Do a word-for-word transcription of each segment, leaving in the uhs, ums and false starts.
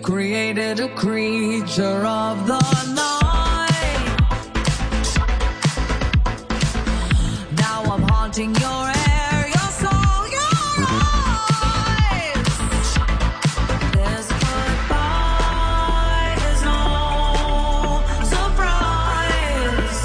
created a creature of the night. Now I'm haunting your air, your soul, your eyes. This goodbye is no surprise.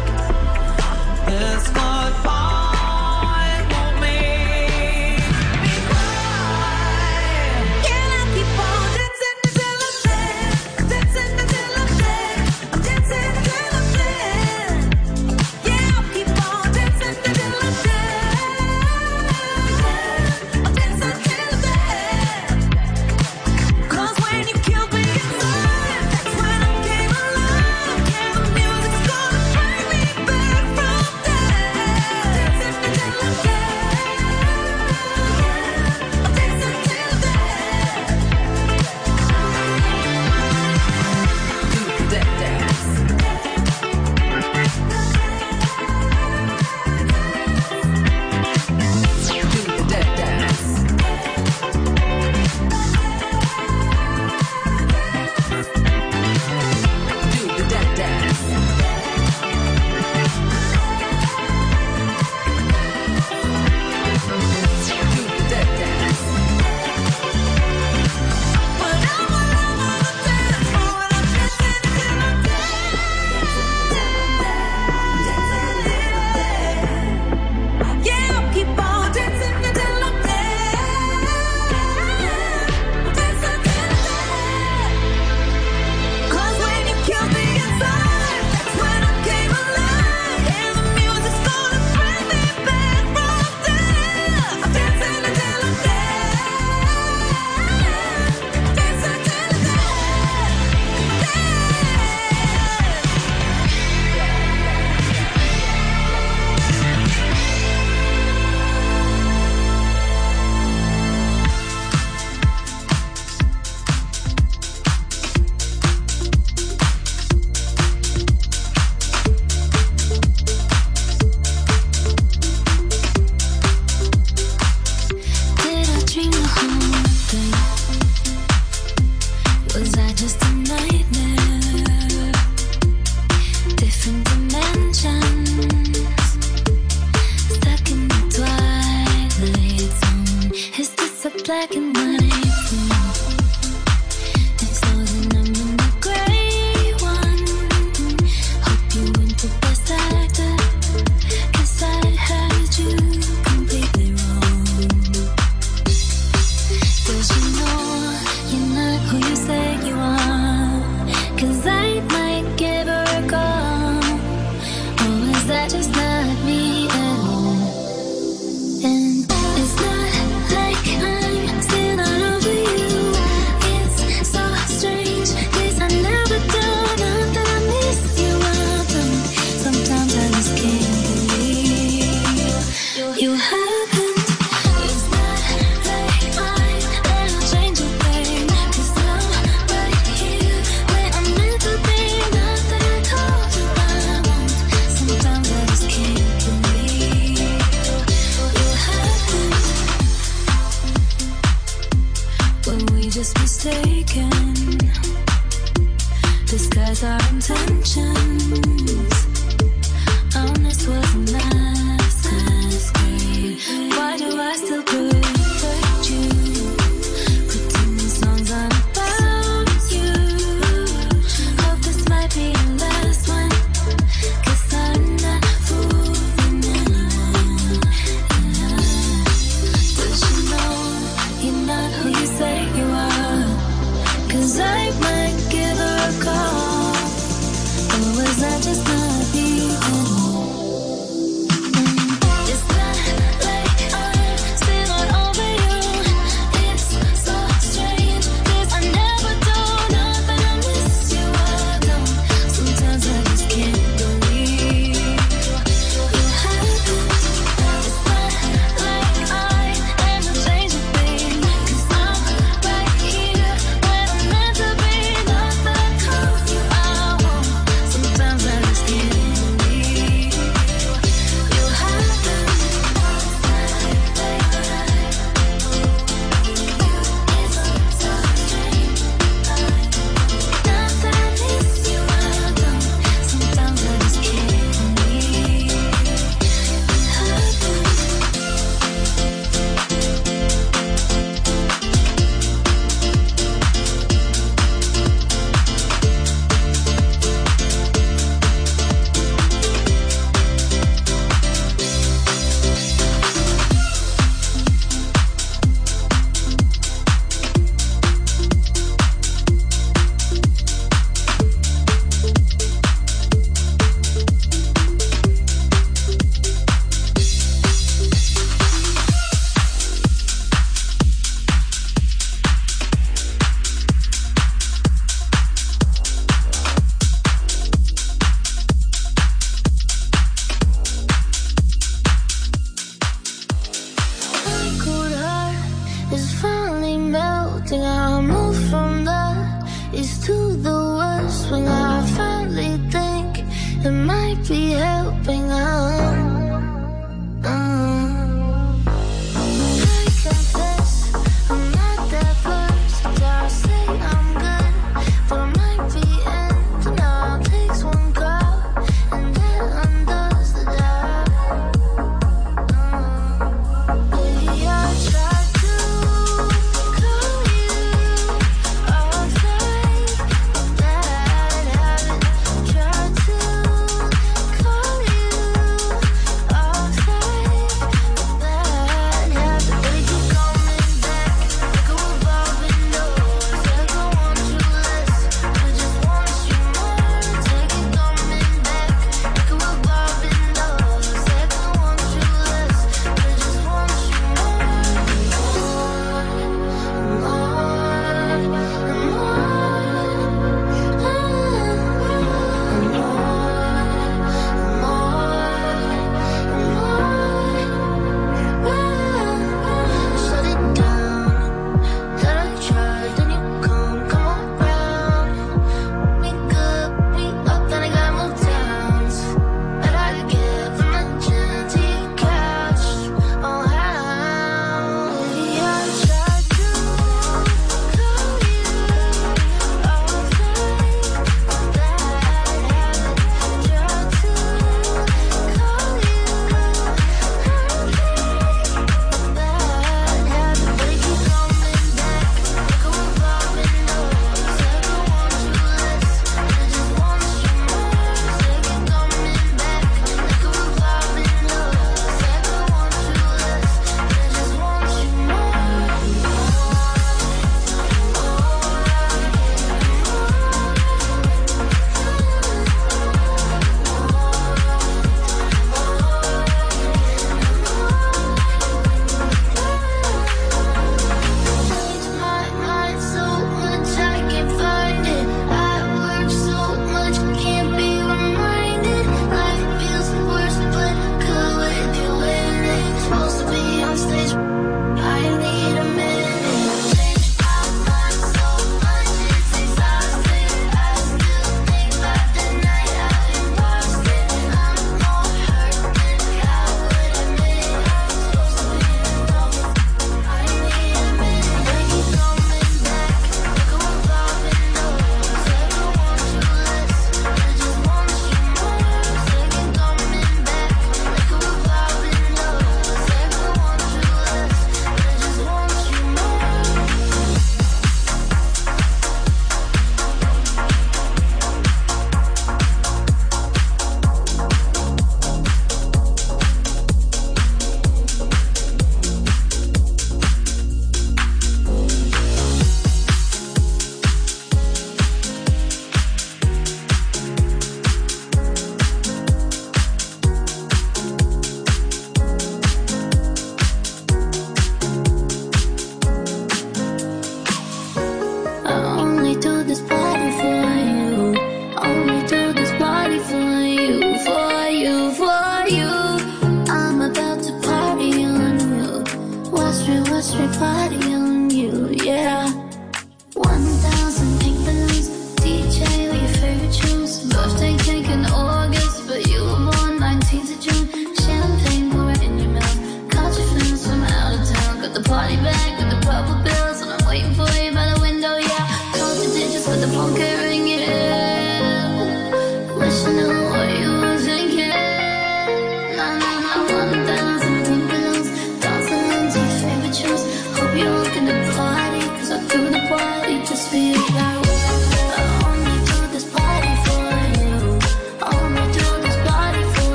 This goodbye won't make me cry. Can I keep on dancing until I'm dead? Dancing until I'm dead. I'm dancing until I'm dead. Yeah, I'll keep on dancing until I'm dead. I'm dancing until I'm dead. 'Cause when you killed me inside, that's when I came alive. Yeah, the music's gonna bring me back from death. Dancing until I'm dead. I'm dancing until I'm dead. Do the death dance. Do the death dance. Do the death dance. Do the death dance. When I'm all over the dance floor and I'm dancing until I'm dead. Dancing until I'm dead. Yeah, I'll keep on dancing until I'm dead. Dancing until I'm dead. 'Cause when you killed me inside, that's when I came alive. And the music's gonna bring me back from death. I'm dancing until I'm dead. Dancing until I'm dead. Did I dream the whole thing? Was I just a nightmare? Different dimensions, stuck in the twilight zone. Is this a black and white film? It's all that I'm in the gray one. Hope you went the best actor, 'cause I had you completely wrong. Does you know you're not who you say you are? 'Cause I might give her a call. Or is that just not me at all? And it's not like I'm still not over you. It's so strange, 'cause I never do. Not that I miss you, I don't. Sometimes I just can't believe you happened. It's not like I'm gonna change a thing, 'cause I'm right here where I'm meant to be. Not that I told you I won't. Sometimes I just can't believe you happened. Were we just mistaken? Disguise our intentions. Honest was a master's grade. Why do I still protect you? Pretending songs are about you. Hope this might be the last one, 'cause I'm not fooling anyone. Does you know you're not who you say you are? 'Cause I might give her a call. Or was that just not me at all? It's not like I'm still not over you. It's so strange, 'cause I never do. Not that I miss you, I don't. Sometimes I just can't believe you happened. It's not like I am a change of thing, 'cause I'm right here where I'm meant to melting. I move from the east to the west when I finally think it might be helping. Uh, uh. I confess I'm not that versatile. Say I'm good, but I might be ending. All takes one call and that undoes the job. Uh, baby, I tried to call you off night, bad habit. Tried to call you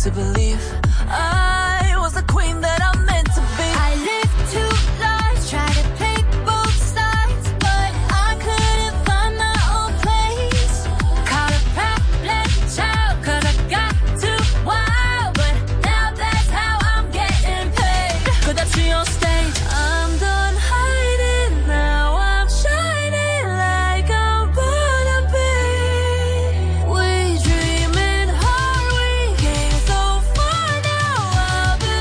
to believe I was the queen that I'm meant to be. I lived two lives, tried to play both sides, but I couldn't find my own place. Caught a problem child, cause I got too wild, but now that's how I'm getting paid. Could I see on stage? I'm done hiding, now I'm shining like I'm born to be. We dreaming hard, we came so far, now I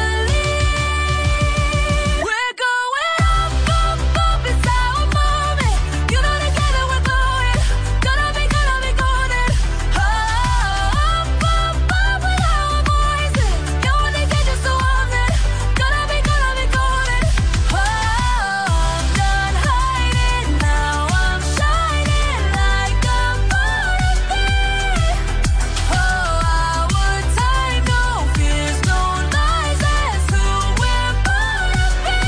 believe. We're going up, up, up, it's our moment. You know together we're going. Gonna be, gonna be golden. Oh, up, up, up with our voices. You wanna get just so on it. Gonna be, gonna be golden. Oh, I'm done hiding, now I'm shining like I'm born to be. Oh, our time, no fears, no lies, that's who we're born to be.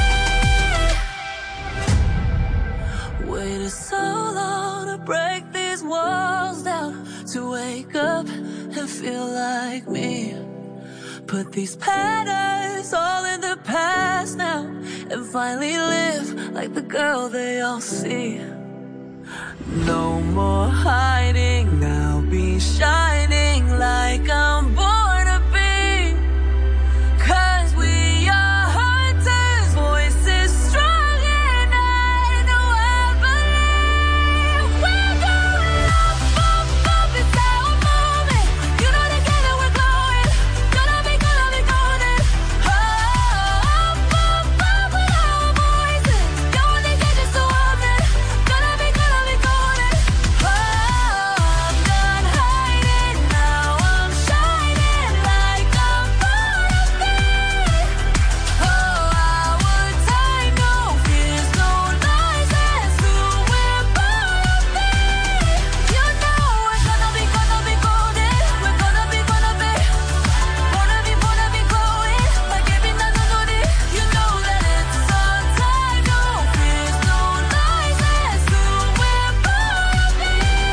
Waited so long to break these walls down, to wake up and feel like me. Put these patterns all in the past now, and finally live like the girl they all see. No more hiding, now be shining like I'm born to be. Cause we are hunters, voices strong, and I know I believe. We're going up, up, up, it's our moment. You know together we're glowing. Gonna be, gonna be golden. Oh, up, up, up with our voices. You wanna get just so on it. Gonna be, gonna be golden. Oh, I'm done hiding, now I'm shining like I'm born to be. Oh, our time, no fears, no lies, that's who we're born to be. You know we're gonna be, gonna be golden. We're gonna be, gonna be, wanna be, wanna be glowing like every night on it. You know that it's our time, no fears, no lies, that's who we're born to be.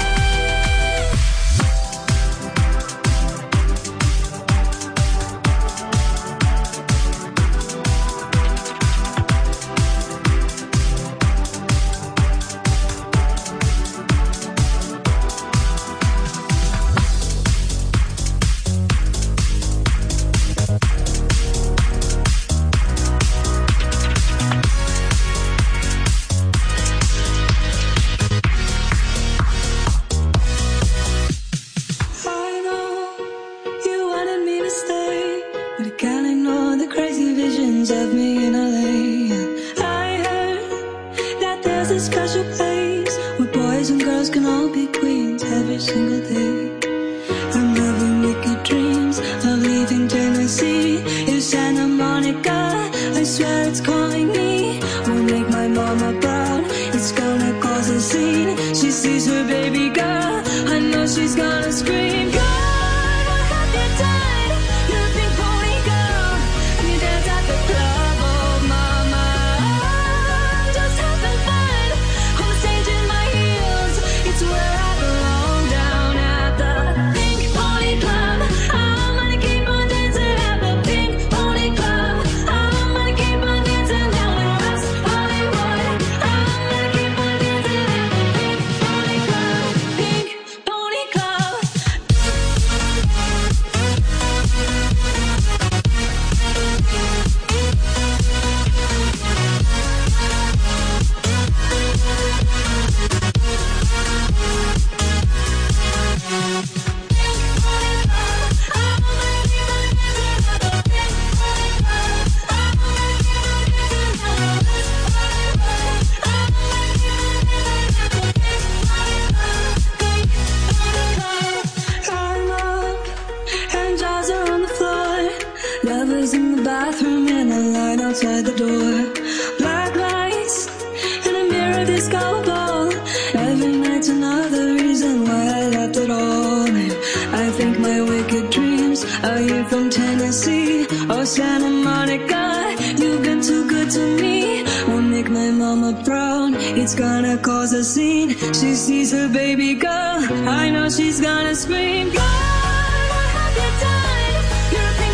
I know you wanted me to stay, but I can't ignore the crazy visions of me in L A. I heard that there's a special place where boys and girls can all be queens every single day. I'm having wicked dreams of leaving Tennessee. If Santa Monica, I swear it's calling me. Won't make my mama proud, it's gonna cause a scene. She sees her baby girl, I know she's gonna scream. God, what have you done? You're a big pony girl, and you dance at the club. Oh mama, I'm just having fun on the stage in my heels. It's where I belong, down at the Pink Pony Club. I'm gonna keep on dancing at the Pink Pony Club. I'm gonna keep on dancing down in West Hollywood. I'm gonna keep on dancing at the Pink Pony Club. Pink Pony Club. I'm up and jaws are on the floor. Lovers in the bathroom and a line outside the door. Black lights and a mirror disco ball. Every night's another reason why I left it all. And I think my wicked dreams are here from Tennessee or Santa Monica. You've been too good to me. Won't make my mama proud, it's gonna cause a scene. She sees her baby girl, I know she's gonna scream. God, what have you done? You're a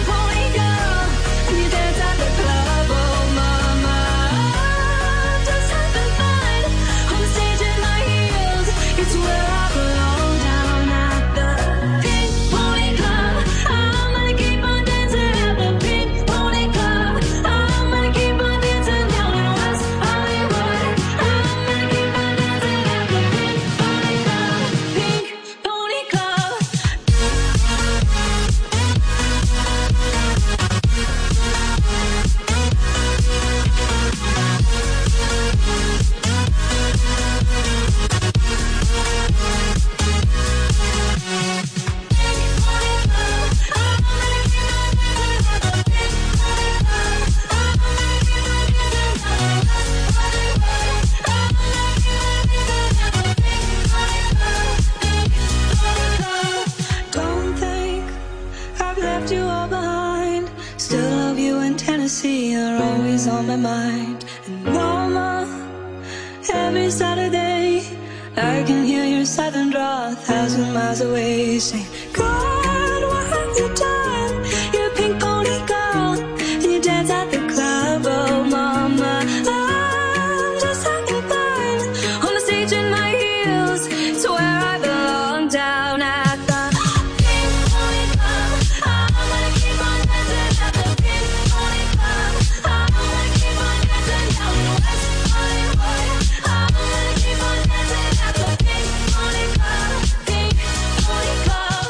my mind. And mama, every Saturday I can hear your southern drawl a thousand miles away, saying, God, what have you done? You're a pink pony girl, and you dance at the club. Oh mama, I'm just having fun on the stage in my heels. It's where I belong, down at the Pink Pony Club. I'm gonna keep on dancing at the Pink Pony Club. I'm gonna keep on dancing down in West Hollywood. I'm gonna keep on dancing at the Pink Pony Club. Pink Pony Club.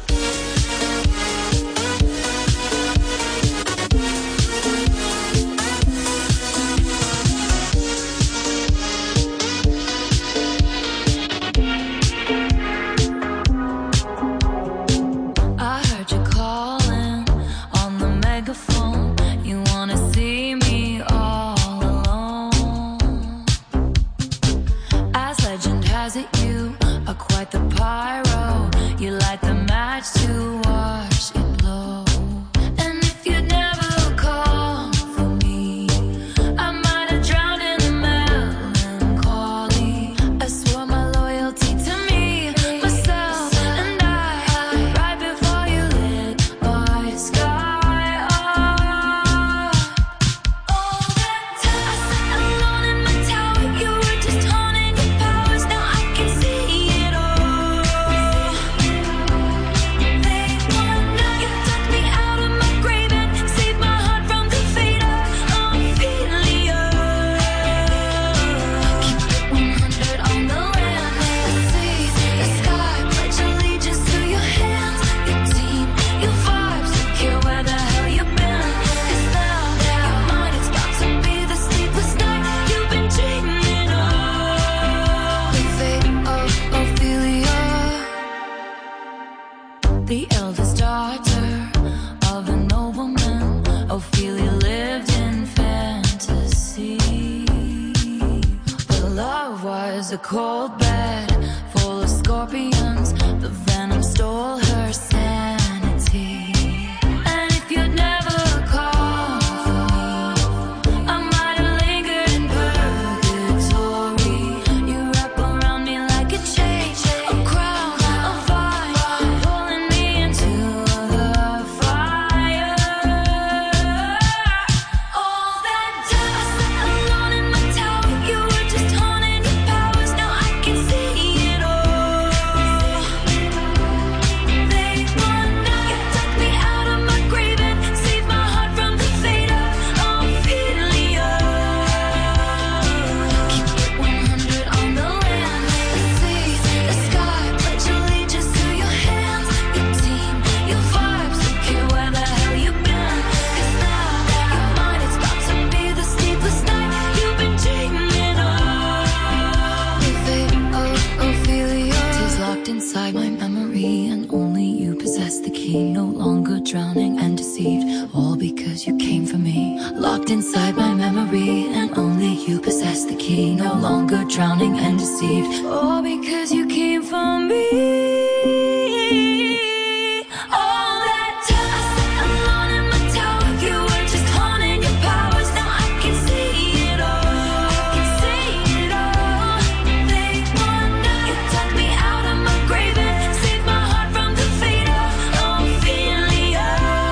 I heard you calling on the megaphone. You wanna see me all alone. As legend has it, you are quite the pyro. You light the match to watch it blow. And if you'd never called for me, I might have drowned in the melancholy. I swore my loyalty to me, myself, and I, right before you lit my sky up. All that time I sat alone in my tower, you were just honing your powers. Now I can see it all. They wonder you took me out of my grave and saved my heart from the fate of Ophelia. Keep it one hundred on the land, the sea, the sky. Pledge allegiance to your hands, your team, your vibes. Don't care where the hell you've been. 'Cause now your mind is about to be the sleepless night you've been dreaming of. The fate of Ophelia. The eldest daughter of a nobleman, Ophelia lived in fantasy. But love was a cold bed full of scorpions. The venom stole her sanity. And if you'd never called for me, I might have lingered in purgatory. You wrap around me like a chain, a crown, a vine, pulling me into the fire. All that time I sat alone in my tower, you were just honing your powers. Now I can see it all. They wonder you took me out of my grave and saved my heart from the fate of Ophelia. Keep it one hundred on the land, the sea, the sky. Pledge allegiance to your hands, your team, your vibes. Don't care where the hell you've been. 'Cause now your mind is about to be the sleepless night you've been dreaming of. The fate of Ophelia is locked inside my memory, and only you possess the key. No longer drowning and deceived, all because you came for me. Locked inside my memory, and only you possess the key. No longer drowning and deceived, all because you came for me. All that time I sat alone in my tower, you were just honing your powers. Now I can see it all. I can see it all. They wonder you took me out of my grave and saved my heart from the fate of Ophelia.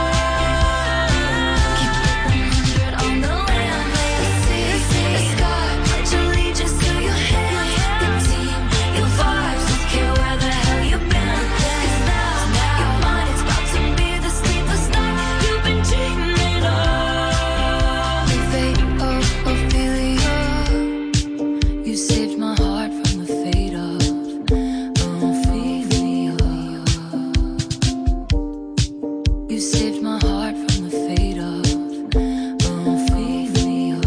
Keep it one hundred on the land, the sea, the sky. Pledge allegiance to your hands, your team, your vibes. Don't care where the hell you've been. 'Cause now your mind is about to be the sleepless night you've been dreaming of. The fate of Ophelia. You saved my heart from the fate of Ophelia. You saved my heart from the fate of Ophelia.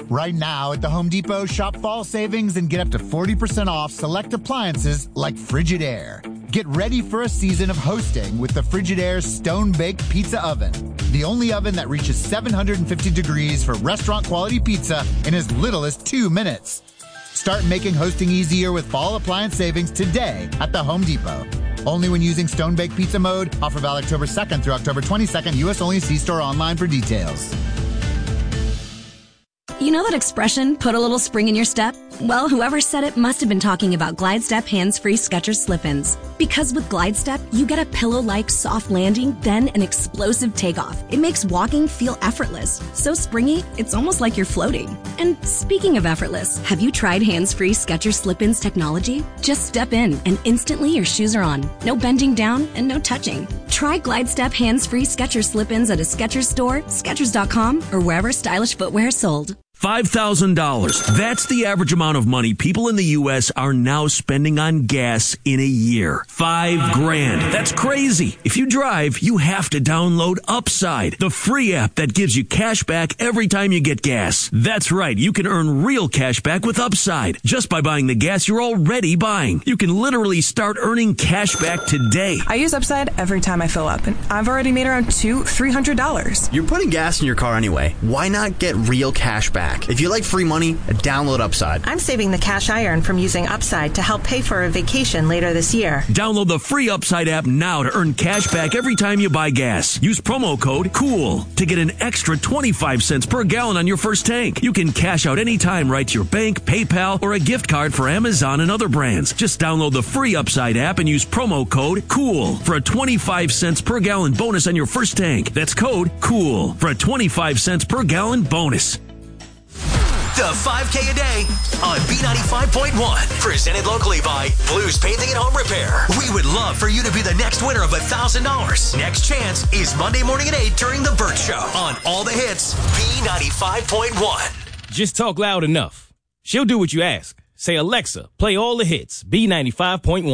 Right now at the Home Depot, shop fall savings and get up to forty percent off select appliances like Frigidaire. Get ready for a season of hosting with the Frigidaire Stone-Baked Pizza Oven. The only oven that reaches seven hundred fifty degrees for restaurant-quality pizza in as little as two minutes. Start making hosting easier with fall appliance savings today at the Home Depot. Only when using Stone-Baked Pizza mode. Offer valid October second through October twenty-second. U S only. See store online for details. You know that expression, put a little spring in your step? Well, whoever said it must have been talking about Glide Step hands-free Skechers slip-ins. Because with Glide Step, you get a pillow-like soft landing, then an explosive takeoff. It makes walking feel effortless. So springy, it's almost like you're floating. And speaking of effortless, have you tried hands-free Skechers slip-ins technology? Just step in, and instantly your shoes are on. No bending down and no touching. Try Glide Step hands-free Skechers slip-ins at a Skechers store, Skechers dot com, or wherever stylish footwear is sold. five thousand dollars. That's the average amount of money people in the U S are now spending on gas in a year. Five grand. That's crazy. If you drive, you have to download Upside, the free app that gives you cash back every time you get gas. That's right. You can earn real cash back with Upside just by buying the gas you're already buying. You can literally start earning cash back today. I use Upside every time I fill up, and I've already made around two, three hundred dollars. You're putting gas in your car anyway. Why not get real cash back? If you like free money, download Upside. I'm saving the cash I earn from using Upside to help pay for a vacation later this year. Download the free Upside app now to earn cash back every time you buy gas. Use promo code COOL to get an extra twenty-five cents per gallon on your first tank. You can cash out anytime right to your bank, PayPal, or a gift card for Amazon and other brands. Just download the free Upside app and use promo code COOL for a twenty-five cents per gallon bonus on your first tank. That's code COOL for a twenty-five cents per gallon bonus. The five K a day on B ninety-five point one. Presented locally by Blues Painting and Home Repair. We would love for you to be the next winner of one thousand dollars. Next chance is Monday morning at eight during The Burt Show on All the Hits, B ninety-five point one. Just talk loud enough. She'll do what you ask. Say, Alexa, play all the hits, B ninety-five point one.